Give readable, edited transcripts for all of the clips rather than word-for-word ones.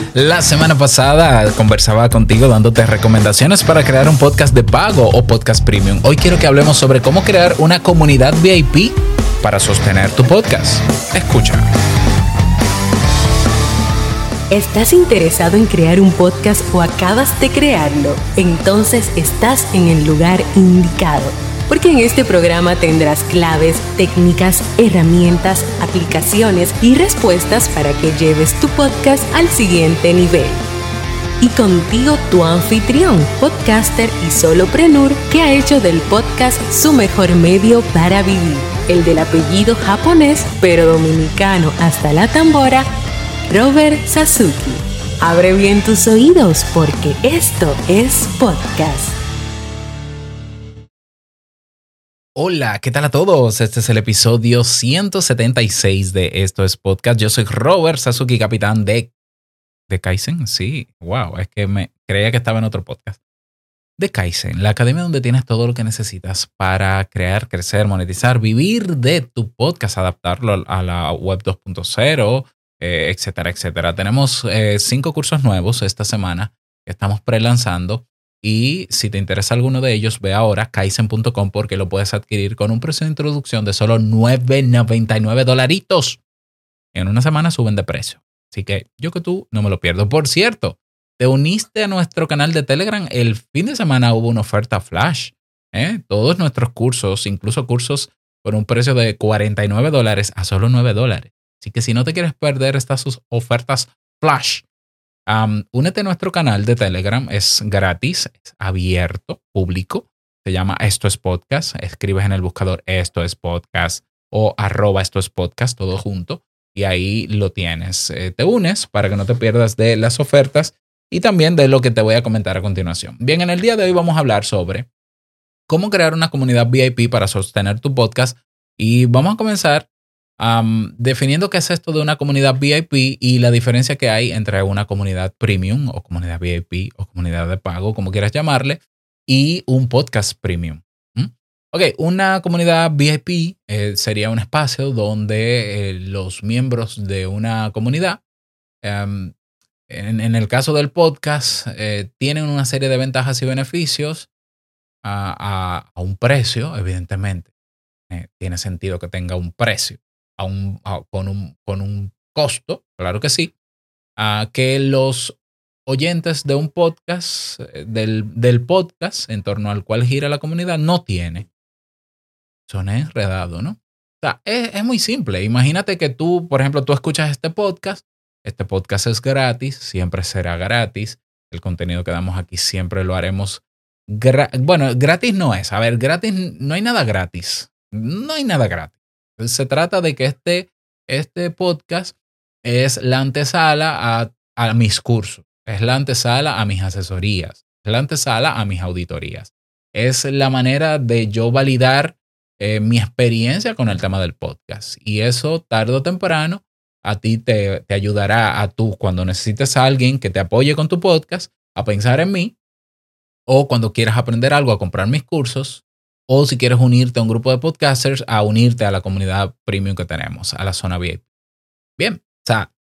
La semana pasada conversaba contigo dándote recomendaciones para crear un podcast de pago o podcast premium. Hoy quiero que hablemos sobre cómo crear una comunidad VIP para sostener tu podcast. Escucha. ¿Estás interesado en crear un podcast o acabas de crearlo? Entonces estás en el lugar indicado. Porque en este programa tendrás claves, técnicas, herramientas, aplicaciones y respuestas para que lleves tu podcast al siguiente nivel. Y contigo tu anfitrión, podcaster y solopreneur que ha hecho del podcast su mejor medio para vivir. El del apellido japonés pero dominicano hasta la tambora, Robert Sasuki. Abre bien tus oídos porque esto es podcast. Hola, ¿qué tal a todos? Este es el episodio 176 de Esto es Podcast. Yo soy Robert Sasuki, capitán de Kaizen. Sí, wow, es que me creía que estaba en otro podcast. De Kaizen, la academia donde tienes todo lo que necesitas para crear, crecer, monetizar, vivir de tu podcast, adaptarlo a la web 2.0, etcétera, etcétera. Tenemos 5 cursos nuevos esta semana que estamos pre-lanzando. Y si te interesa alguno de ellos, ve ahora kaizen.com porque lo puedes adquirir con un precio de introducción de solo $9.99. En una semana suben de precio. Así que yo que tú no me lo pierdo. Por cierto, te uniste a nuestro canal de Telegram. El fin de semana hubo una oferta flash. Todos nuestros cursos, incluso cursos por un precio de $49 a solo $9. Así que si no te quieres perder estas ofertas flash, únete a nuestro canal de Telegram, es gratis, es abierto, público. Se llama Esto es Podcast. Escribes en el buscador Esto es Podcast o @Esto es Podcast, todo junto. Y ahí lo tienes. Te unes para que no te pierdas de las ofertas y también de lo que te voy a comentar a continuación. Bien, en el día de hoy vamos a hablar sobre cómo crear una comunidad VIP para sostener tu podcast. Y vamos a comenzar definiendo qué es esto de una comunidad VIP y la diferencia que hay entre una comunidad premium o comunidad VIP o comunidad de pago, como quieras llamarle, y un podcast premium. Ok, una comunidad VIP sería un espacio donde los miembros de una comunidad, en el caso del podcast, tienen una serie de ventajas y beneficios a un precio, evidentemente. Tiene sentido que tenga un precio. Con un costo, claro que sí, que los oyentes de un podcast, del podcast en torno al cual gira la comunidad, no tiene. Son enredados, ¿no? O sea, es muy simple. Imagínate que tú, por ejemplo, tú escuchas este podcast es gratis, siempre será gratis. El contenido que damos aquí siempre lo haremos bueno, gratis no es. A ver, gratis, no hay nada gratis. No hay nada gratis. Se trata de que este podcast es la antesala a mis cursos, es la antesala a mis asesorías, es la antesala a mis auditorías. Es la manera de yo validar mi experiencia con el tema del podcast. Y eso tarde o temprano a ti te ayudará cuando necesites a alguien que te apoye con tu podcast, a pensar en mí, o cuando quieras aprender algo, a comprar mis cursos. O si quieres unirte a un grupo de podcasters, a unirte a la comunidad premium que tenemos, a la zona VIP. Bien, o sea,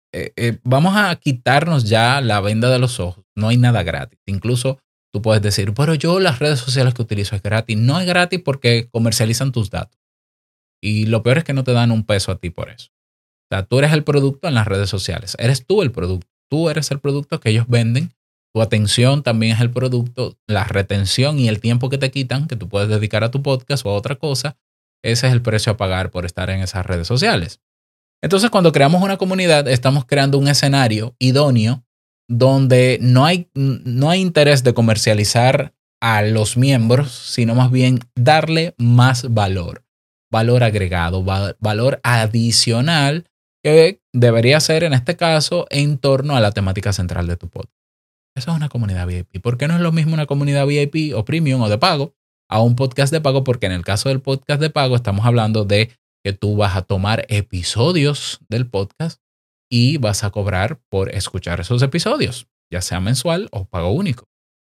vamos a quitarnos ya la venda de los ojos. No hay nada gratis. Incluso tú puedes decir, pero yo las redes sociales que utilizo es gratis. No es gratis porque comercializan tus datos. Y lo peor es que no te dan un peso a ti por eso. O sea, tú eres el producto en las redes sociales. Eres tú el producto. Tú eres el producto que ellos venden. Tu atención también es el producto, la retención y el tiempo que te quitan, que tú puedes dedicar a tu podcast o a otra cosa, ese es el precio a pagar por estar en esas redes sociales. Entonces, cuando creamos una comunidad, estamos creando un escenario idóneo donde no hay interés de comercializar a los miembros, sino más bien darle más valor agregado, valor adicional que debería ser en este caso en torno a la temática central de tu podcast. Eso es una comunidad VIP. ¿Por qué no es lo mismo una comunidad VIP o premium o de pago a un podcast de pago? Porque en el caso del podcast de pago estamos hablando de que tú vas a tomar episodios del podcast y vas a cobrar por escuchar esos episodios, ya sea mensual o pago único.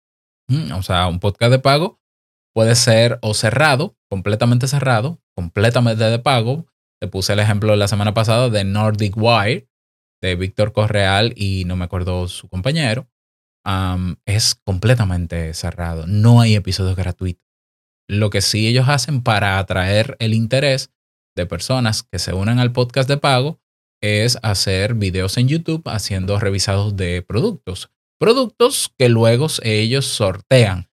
O sea, un podcast de pago puede ser o cerrado, completamente de pago. Te puse el ejemplo la semana pasada de Nordic Wire, Víctor Correal y no me acuerdo su compañero, es completamente cerrado. No hay episodios gratuitos. Lo que sí ellos hacen para atraer el interés de personas que se unan al podcast de pago es hacer videos en YouTube haciendo revisados de productos. Productos que luego ellos sortean.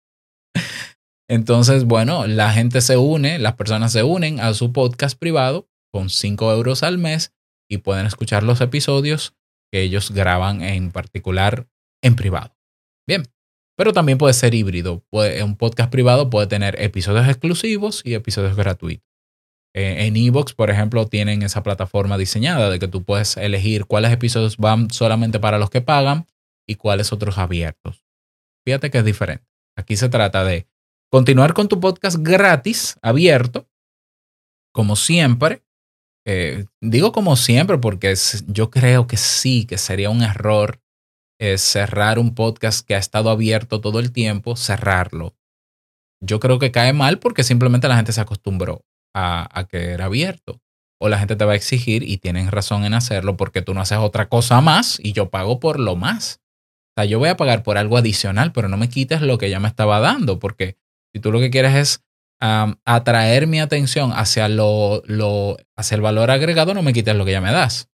Entonces, bueno, la gente se une, las personas se unen a su podcast privado con 5 euros al mes y pueden escuchar los episodios que ellos graban en particular en privado. Bien, pero también puede ser híbrido. Un podcast privado puede tener episodios exclusivos y episodios gratuitos. En iVoox, por ejemplo, tienen esa plataforma diseñada de que tú puedes elegir cuáles episodios van solamente para los que pagan y cuáles otros abiertos. Fíjate que es diferente. Aquí se trata de continuar con tu podcast gratis, abierto, como siempre. Digo como siempre porque yo creo que sí, que sería un error cerrar un podcast que ha estado abierto todo el tiempo, cerrarlo. Yo creo que cae mal porque simplemente la gente se acostumbró a que era abierto. O la gente te va a exigir y tienen razón en hacerlo porque tú no haces otra cosa más y yo pago por lo más. O sea, yo voy a pagar por algo adicional, pero no me quites lo que ya me estaba dando, porque si tú lo que quieres es atraer mi atención hacia hacia el valor agregado, no me quites lo que ya me das.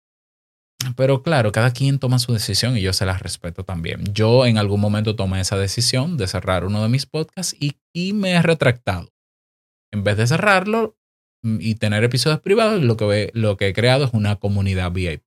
Pero claro, cada quien toma su decisión y yo se las respeto también. Yo en algún momento tomé esa decisión de cerrar uno de mis podcasts y me he retractado. En vez de cerrarlo y tener episodios privados, lo que he creado es una comunidad VIP.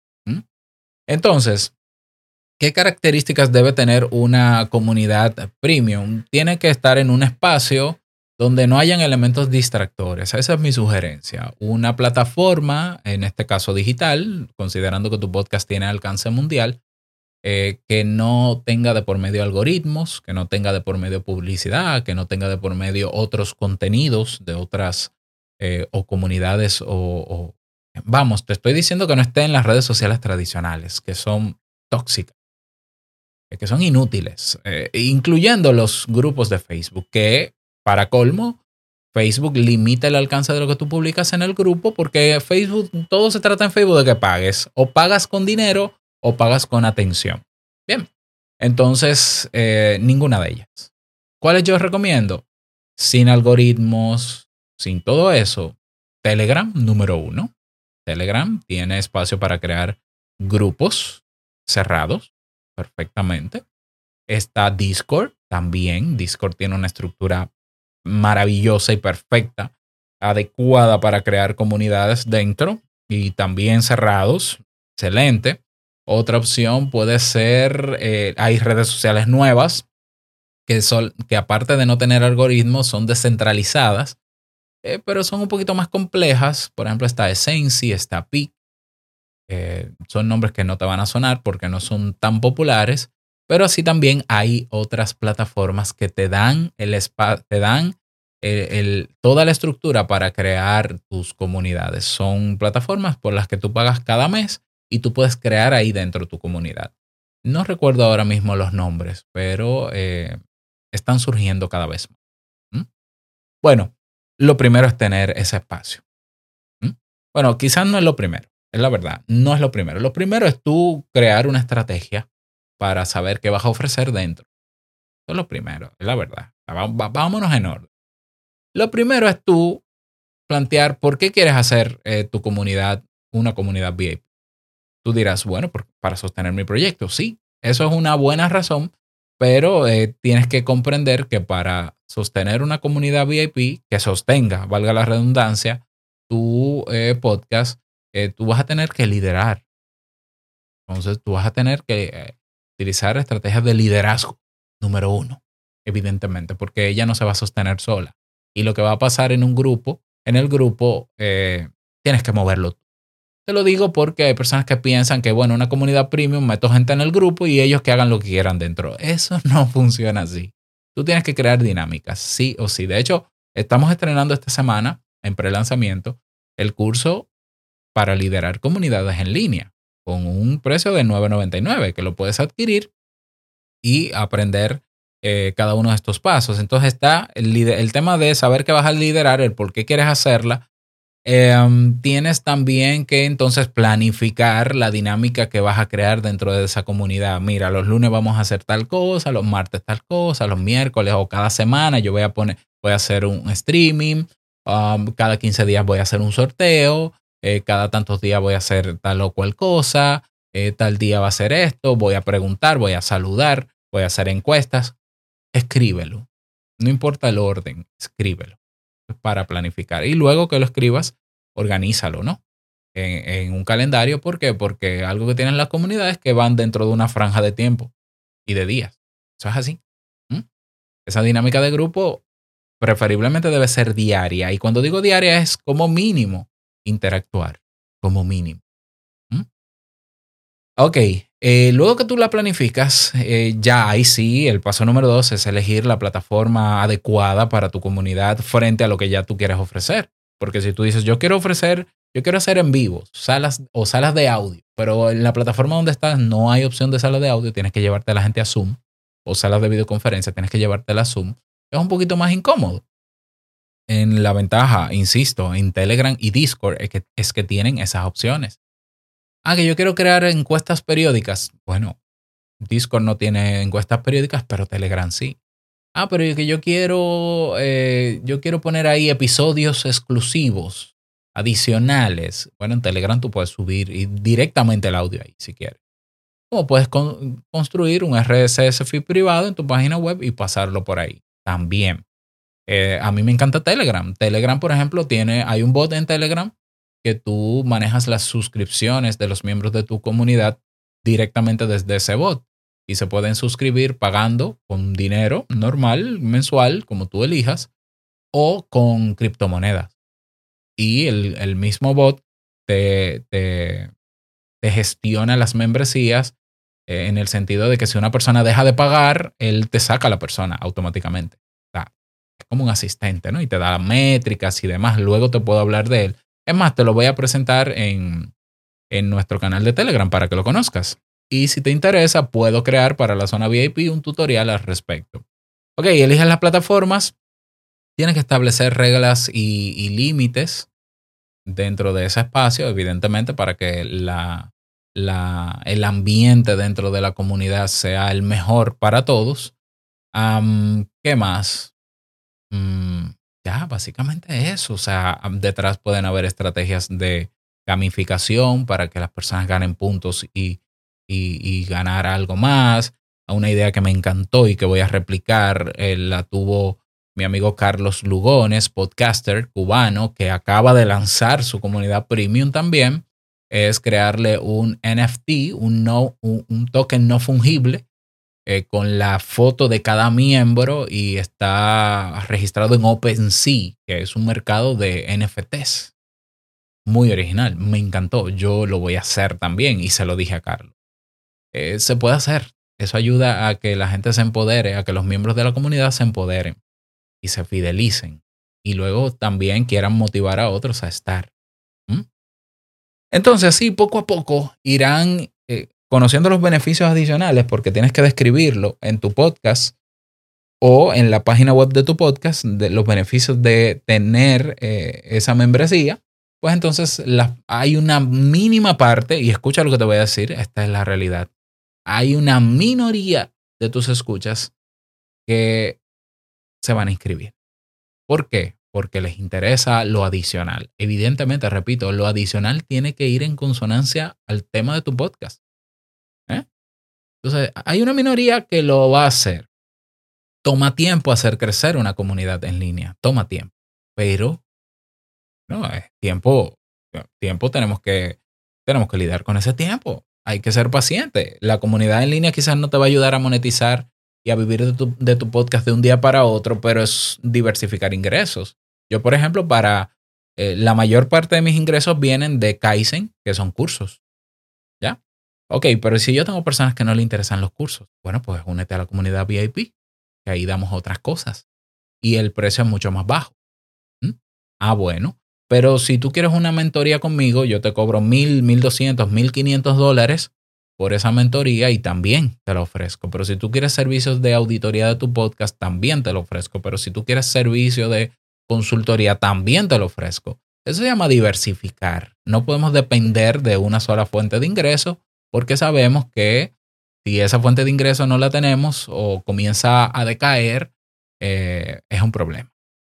Entonces, ¿qué características debe tener una comunidad premium? Tiene que estar en un espacio donde no hayan elementos distractores. Esa es mi sugerencia. Una plataforma, en este caso digital, considerando que tu podcast tiene alcance mundial, que no tenga de por medio algoritmos, que no tenga de por medio publicidad, que no tenga de por medio otros contenidos de otras o comunidades vamos, te estoy diciendo que no esté en las redes sociales tradicionales, que son tóxicas, que son inútiles, incluyendo los grupos de Facebook, que para colmo, Facebook limita el alcance de lo que tú publicas en el grupo porque Facebook, todo se trata en Facebook de que pagues, o pagas con dinero o pagas con atención. Bien, entonces ninguna de ellas. ¿Cuáles yo recomiendo? Sin algoritmos, sin todo eso. Telegram, número 1. Telegram tiene espacio para crear grupos cerrados perfectamente. Está Discord también. Discord tiene una estructura maravillosa y perfecta, adecuada para crear comunidades dentro y también cerrados. Excelente. Otra opción puede ser, hay redes sociales nuevas que aparte de no tener algoritmos son descentralizadas, pero son un poquito más complejas. Por ejemplo, está Essensi, está Peak. Son nombres que no te van a sonar porque no son tan populares, pero así también hay otras plataformas que te dan toda la estructura para crear tus comunidades. Son plataformas por las que tú pagas cada mes y tú puedes crear ahí dentro tu comunidad. No recuerdo ahora mismo los nombres, pero están surgiendo cada vez más. Bueno, lo primero es tener ese espacio. Bueno, quizás no es lo primero, es la verdad, no es lo primero. Lo primero es tú crear una estrategia para saber qué vas a ofrecer dentro. Eso es lo primero, es la verdad. Vámonos en orden. Lo primero es tú plantear por qué quieres hacer tu comunidad una comunidad VIP. Tú dirás, bueno, para sostener mi proyecto. Sí, eso es una buena razón, pero tienes que comprender que para sostener una comunidad VIP que sostenga, valga la redundancia, tu podcast, tú vas a tener que liderar. Entonces, tú vas a tener que utilizar estrategias de liderazgo, número 1, evidentemente, porque ella no se va a sostener sola. Y lo que va a pasar en el grupo, tienes que moverlo tú. Te lo digo porque hay personas que piensan que, bueno, una comunidad premium, meto gente en el grupo y ellos que hagan lo que quieran dentro. Eso no funciona así. Tú tienes que crear dinámicas, sí o sí. De hecho, estamos estrenando esta semana, en prelanzamiento, el curso para liderar comunidades en línea, con un precio de $9.99, que lo puedes adquirir y aprender cada uno de estos pasos. Entonces está el tema de saber que vas a liderar, el por qué quieres hacerla, Tienes también que entonces planificar la dinámica que vas a crear dentro de esa comunidad. Mira, los lunes vamos a hacer tal cosa, los martes tal cosa, los miércoles o cada semana yo voy a hacer un streaming, cada 15 días voy a hacer un sorteo, cada tantos días voy a hacer tal o cual cosa, tal día va a ser esto, voy a preguntar, voy a saludar, voy a hacer encuestas. Escríbelo. No importa el orden, escríbelo para planificar. Y luego que lo escribas, organízalo, ¿no? En un calendario. ¿Por qué? Porque algo que tienen las comunidades es que van dentro de una franja de tiempo y de días. Eso es así. Esa dinámica de grupo preferiblemente debe ser diaria. Y cuando digo diaria es como mínimo interactuar. Como mínimo. Ok. Luego que tú la planificas, ya ahí sí, el paso número 2 es elegir la plataforma adecuada para tu comunidad frente a lo que ya tú quieres ofrecer. Porque si tú dices, yo quiero hacer en vivo, salas de audio, pero en la plataforma donde estás no hay opción de sala de audio, tienes que llevarte a la gente a Zoom, o salas de videoconferencia, tienes que llevártela a Zoom. Es un poquito más incómodo. En la ventaja, insisto, en Telegram y Discord es que tienen esas opciones. Que yo quiero crear encuestas periódicas. Bueno, Discord no tiene encuestas periódicas, pero Telegram sí. Pero que yo quiero poner ahí episodios exclusivos, adicionales. Bueno, en Telegram tú puedes subir directamente el audio ahí, si quieres. Como puedes construir un RSS feed privado en tu página web y pasarlo por ahí también. A mí me encanta Telegram. Telegram, por ejemplo, hay un bot en Telegram que tú manejas las suscripciones de los miembros de tu comunidad directamente desde ese bot. Y se pueden suscribir pagando con dinero normal, mensual, como tú elijas, o con criptomonedas. Y el mismo bot te gestiona las membresías en el sentido de que si una persona deja de pagar, él te saca a la persona automáticamente. O sea, es como un asistente, ¿no? Y te da métricas y demás. Luego te puedo hablar de él. Es más, te lo voy a presentar en nuestro canal de Telegram para que lo conozcas. Y si te interesa, puedo crear para la zona VIP un tutorial al respecto. Ok, eliges las plataformas. Tienes que establecer reglas y límites dentro de ese espacio, evidentemente, para que el ambiente dentro de la comunidad sea el mejor para todos. ¿Qué más? Ya, básicamente eso. O sea, detrás pueden haber estrategias de gamificación para que las personas ganen puntos y ganar algo más. Una idea que me encantó y que voy a replicar, la tuvo mi amigo Carlos Lugones, podcaster cubano, que acaba de lanzar su comunidad premium también. Es crearle un NFT, un token no fungible, con la foto de cada miembro, y está registrado en OpenSea, que es un mercado de NFTs. Muy original, me encantó. Yo lo voy a hacer también y se lo dije a Carlos. Se puede hacer. Eso ayuda a que la gente se empodere, a que los miembros de la comunidad se empoderen y se fidelicen. Y luego también quieran motivar a otros a estar. Entonces, así poco a poco irán conociendo los beneficios adicionales, porque tienes que describirlo en tu podcast o en la página web de tu podcast, de los beneficios de tener esa membresía. Pues entonces hay una mínima parte, y escucha lo que te voy a decir, esta es la realidad. Hay una minoría de tus escuchas que se van a inscribir. ¿Por qué? Porque les interesa lo adicional. Evidentemente, repito, lo adicional tiene que ir en consonancia al tema de tu podcast. Entonces, hay una minoría que lo va a hacer. Toma tiempo hacer crecer una comunidad en línea. Toma tiempo. Pero, no, es tiempo tenemos que lidiar con ese tiempo. Hay que ser paciente. La comunidad en línea quizás no te va a ayudar a monetizar y a vivir de tu podcast de un día para otro, pero es diversificar ingresos. Yo, por ejemplo, la mayor parte de mis ingresos vienen de Kaizen, que son cursos. ¿Ya? Ok, pero si yo tengo personas que no le interesan los cursos, bueno, pues únete a la comunidad VIP, que ahí damos otras cosas. Y el precio es mucho más bajo. Bueno. Pero si tú quieres una mentoría conmigo, yo te cobro $1,000, $1,200, $1,500 por esa mentoría y también te lo ofrezco. Pero si tú quieres servicios de auditoría de tu podcast, también te lo ofrezco. Pero si tú quieres servicio de consultoría, también te lo ofrezco. Eso se llama diversificar. No podemos depender de una sola fuente de ingreso porque sabemos que si esa fuente de ingreso no la tenemos o comienza a decaer, es un problema.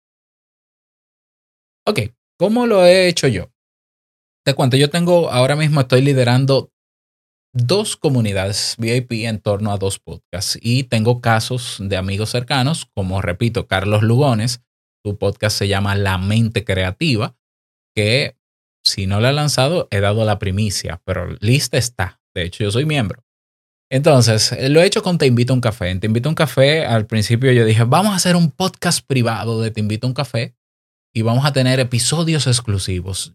Ok, ¿cómo lo he hecho yo? Te cuento, ahora mismo estoy liderando 2 comunidades VIP en torno a 2 podcasts y tengo casos de amigos cercanos, como repito, Carlos Lugones, su podcast se llama La Mente Creativa, que si no lo he lanzado, he dado la primicia, pero lista está. De hecho, yo soy miembro. Entonces, lo he hecho con Te Invito a un Café. En Te Invito a un Café, al principio yo dije, vamos a hacer un podcast privado de Te Invito a un Café y vamos a tener episodios exclusivos.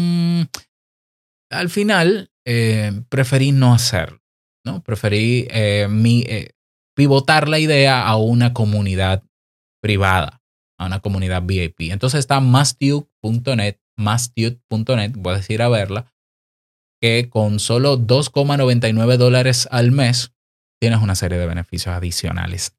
Al final, preferí no hacerlo, ¿no? Preferí pivotar la idea a una comunidad privada, a una comunidad VIP. Entonces está Mastute.net, voy a decir a verla, que con solo $2.99 al mes tienes una serie de beneficios adicionales.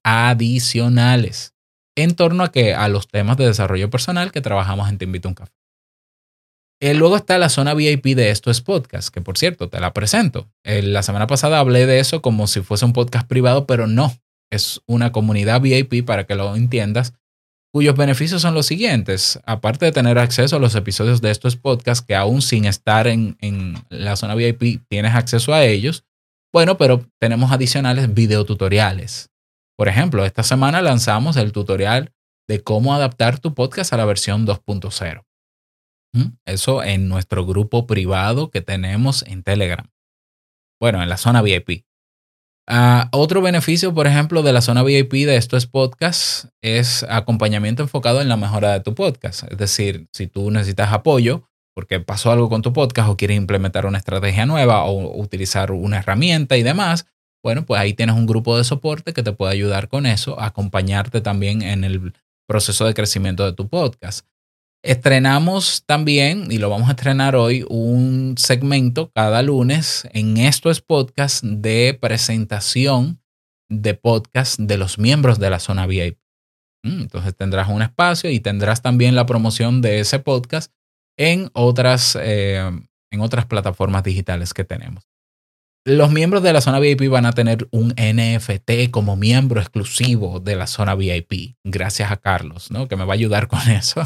En torno a los temas de desarrollo personal que trabajamos en Te Invito a un Café. Luego está la zona VIP de Esto es Podcast, que por cierto, te la presento. La semana pasada hablé de eso como si fuese un podcast privado, pero no. Es una comunidad VIP, para que lo entiendas, cuyos beneficios son los siguientes. Aparte de tener acceso a los episodios de Esto es Podcast, que aún sin estar en la zona VIP tienes acceso a ellos. Bueno, pero tenemos adicionales videotutoriales. Por ejemplo, esta semana lanzamos el tutorial de cómo adaptar tu podcast a la versión 2.0. Eso en nuestro grupo privado que tenemos en Telegram. Bueno, en la zona VIP. Otro beneficio, por ejemplo, de la zona VIP de Esto es Podcast es acompañamiento enfocado en la mejora de tu podcast. Es decir, si tú necesitas apoyo porque pasó algo con tu podcast o quieres implementar una estrategia nueva o utilizar una herramienta y demás, bueno, pues ahí tienes un grupo de soporte que te puede ayudar con eso, acompañarte también en el proceso de crecimiento de tu podcast. Estrenamos también, y lo vamos a estrenar hoy, un segmento cada lunes en Esto es Podcast de presentación de podcast de los miembros de la zona VIP. Entonces tendrás un espacio y tendrás también la promoción de ese podcast en otras plataformas digitales que tenemos. Los miembros de la zona VIP van a tener un NFT como miembro exclusivo de la zona VIP, gracias a Carlos, ¿no? Que me va a ayudar con eso.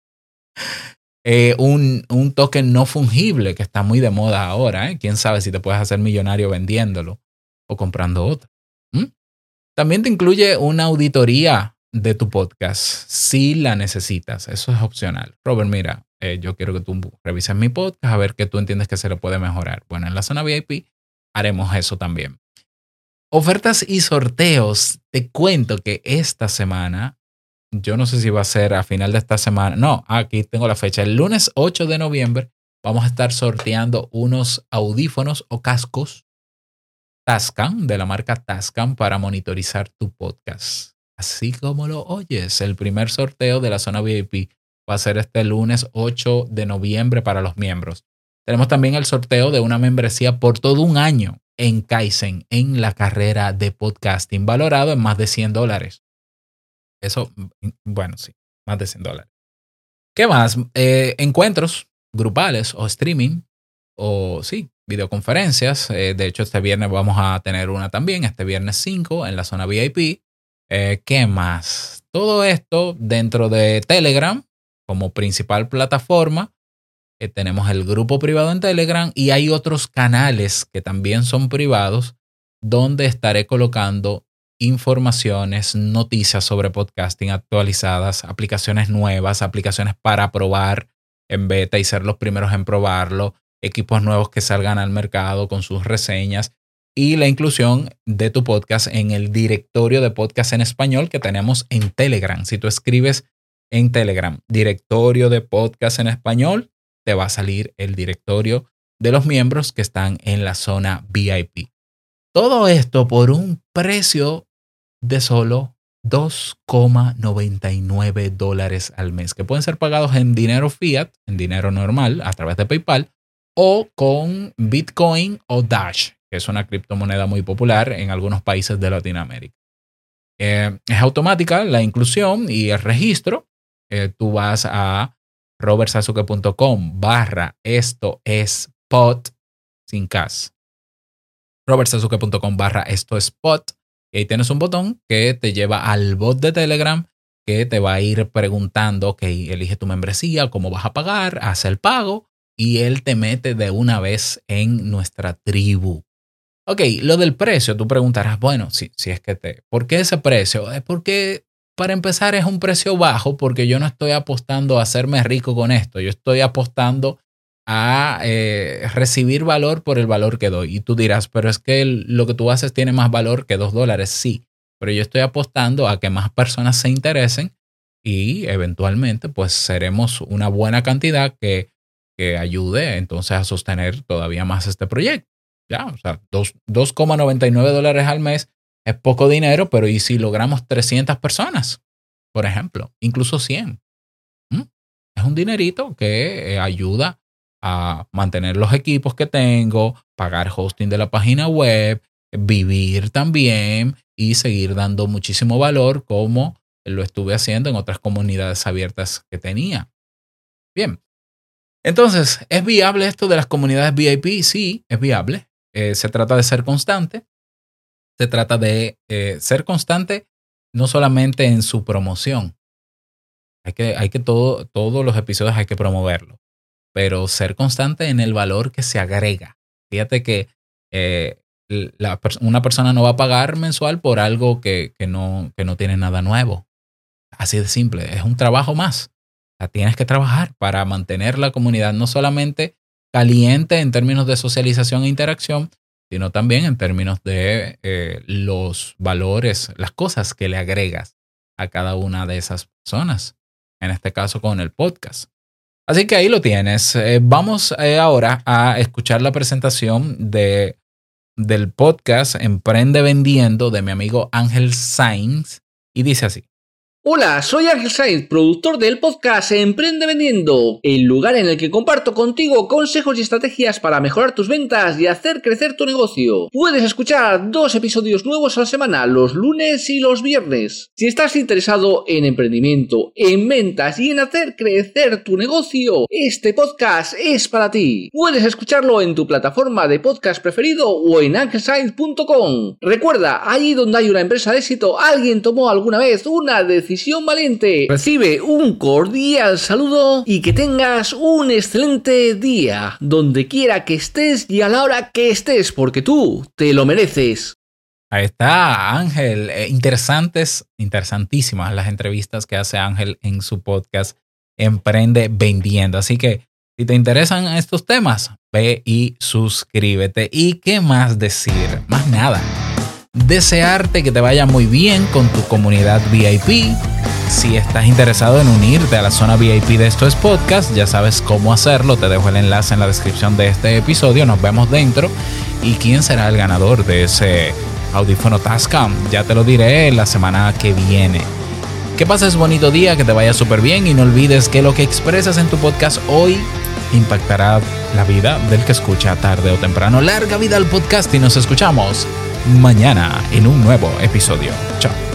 Un token no fungible que está muy de moda ahora. Quién sabe si te puedes hacer millonario vendiéndolo o comprando otro. También te incluye una auditoría de tu podcast si la necesitas. Eso es opcional. Robert, mira, yo quiero que tú revises mi podcast a ver qué tú entiendes que se le puede mejorar. Bueno, en la zona VIP haremos eso también. Ofertas y sorteos. Te cuento que esta semana, yo no sé si va a ser a final de esta semana. No, aquí tengo la fecha. El lunes 8 de noviembre vamos a estar sorteando unos audífonos o cascos Tascam, de la marca Tascam, para monitorizar tu podcast. Así como lo oyes, el primer sorteo de la zona VIP va a ser este lunes 8 de noviembre para los miembros. Tenemos también el sorteo de una membresía por todo un año en Kaizen, en la carrera de podcasting, valorado en más de $100. Eso, bueno, sí, más de $100. ¿Qué más? Encuentros grupales o streaming o sí, videoconferencias. De hecho, este viernes vamos a tener una también, este viernes 5 en la zona VIP. ¿Qué más? Todo esto dentro de Telegram como principal plataforma. Tenemos el grupo privado en Telegram y hay otros canales que también son privados donde estaré colocando informaciones, noticias sobre podcasting actualizadas, aplicaciones nuevas, aplicaciones para probar en beta y ser los primeros en probarlo, equipos nuevos que salgan al mercado con sus reseñas y la inclusión de tu podcast en el directorio de podcast en español que tenemos en Telegram. Si tú escribes en Telegram directorio de podcast en español, te va a salir el directorio de los miembros que están en la zona VIP. Todo esto por un precio de solo $2.99 al mes, que pueden ser pagados en dinero fiat, en dinero normal, a través de PayPal, o con Bitcoin o Dash, que es una criptomoneda muy popular en algunos países de Latinoamérica. Es automática la inclusión y el registro. Tú vas a robertsazuke.com/estoespot sin cas. robertsazuke.com/estoespot. Y ahí tienes un botón que te lleva al bot de Telegram que te va a ir preguntando, ok, elige tu membresía, cómo vas a pagar, haz el pago y él te mete de una vez en nuestra tribu. Ok, lo del precio, tú preguntarás, bueno, si es que ¿por qué ese precio? Es porque para empezar es un precio bajo porque yo no estoy apostando a hacerme rico con esto, yo estoy apostando a recibir valor por el valor que doy. Y tú dirás, pero es que lo que tú haces tiene más valor que $2. Sí, pero yo estoy apostando a que más personas se interesen y eventualmente pues seremos una buena cantidad que ayude entonces a sostener todavía más este proyecto. Ya, o sea, $2.99 al mes es poco dinero, pero ¿y si logramos 300 personas? Por ejemplo, incluso 100. Es un dinerito que ayuda a mantener los equipos que tengo, pagar hosting de la página web, vivir también y seguir dando muchísimo valor como lo estuve haciendo en otras comunidades abiertas que tenía. Bien, entonces, ¿es viable esto de las comunidades VIP? Sí, es viable. Se trata de ser constante. Se trata de ser constante no solamente en su promoción. Hay que todos los episodios hay que promoverlo. Pero ser constante en el valor que se agrega. Fíjate que una persona no va a pagar mensual por algo que no tiene nada nuevo. Así de simple. Es un trabajo más. O sea, tienes que trabajar para mantener la comunidad no solamente caliente en términos de socialización e interacción, sino también en términos de los valores, las cosas que le agregas a cada una de esas personas. En este caso con el podcast. Así que ahí lo tienes. Vamos ahora a escuchar la presentación del podcast Emprende Vendiendo de mi amigo Ángel Sainz y dice así. Hola, soy Ángel Sainz, productor del podcast Emprende Vendiendo, el lugar en el que comparto contigo consejos y estrategias para mejorar tus ventas y hacer crecer tu negocio. Puedes escuchar 2 episodios nuevos a la semana, los lunes y los viernes. Si estás interesado en emprendimiento, en ventas y en hacer crecer tu negocio, este podcast es para ti. Puedes escucharlo en tu plataforma de podcast preferido o en angelsainz.com. Recuerda, allí donde hay una empresa de éxito, alguien tomó alguna vez una decisión valiente. Recibe un cordial saludo y que tengas un excelente día, donde quiera que estés y a la hora que estés, porque tú te lo mereces. Ahí está Ángel. Interesantísimas las entrevistas que hace Ángel en su podcast Emprende Vendiendo. Así que si te interesan estos temas, ve y suscríbete. ¿Y qué más decir? Más nada. Desearte que te vaya muy bien con tu comunidad VIP. Si estás interesado en unirte a la zona VIP de Esto es Podcast, ya sabes cómo hacerlo. Te dejo el enlace en la descripción de este episodio. Nos vemos dentro. ¿Y quién será el ganador de ese audífono Tascam? Ya te lo diré la semana que viene. Que pases bonito día, que te vaya súper bien y no olvides que lo que expresas en tu podcast hoy impactará la vida del que escucha tarde o temprano. Larga vida al podcast y nos escuchamos mañana en un nuevo episodio. Chao.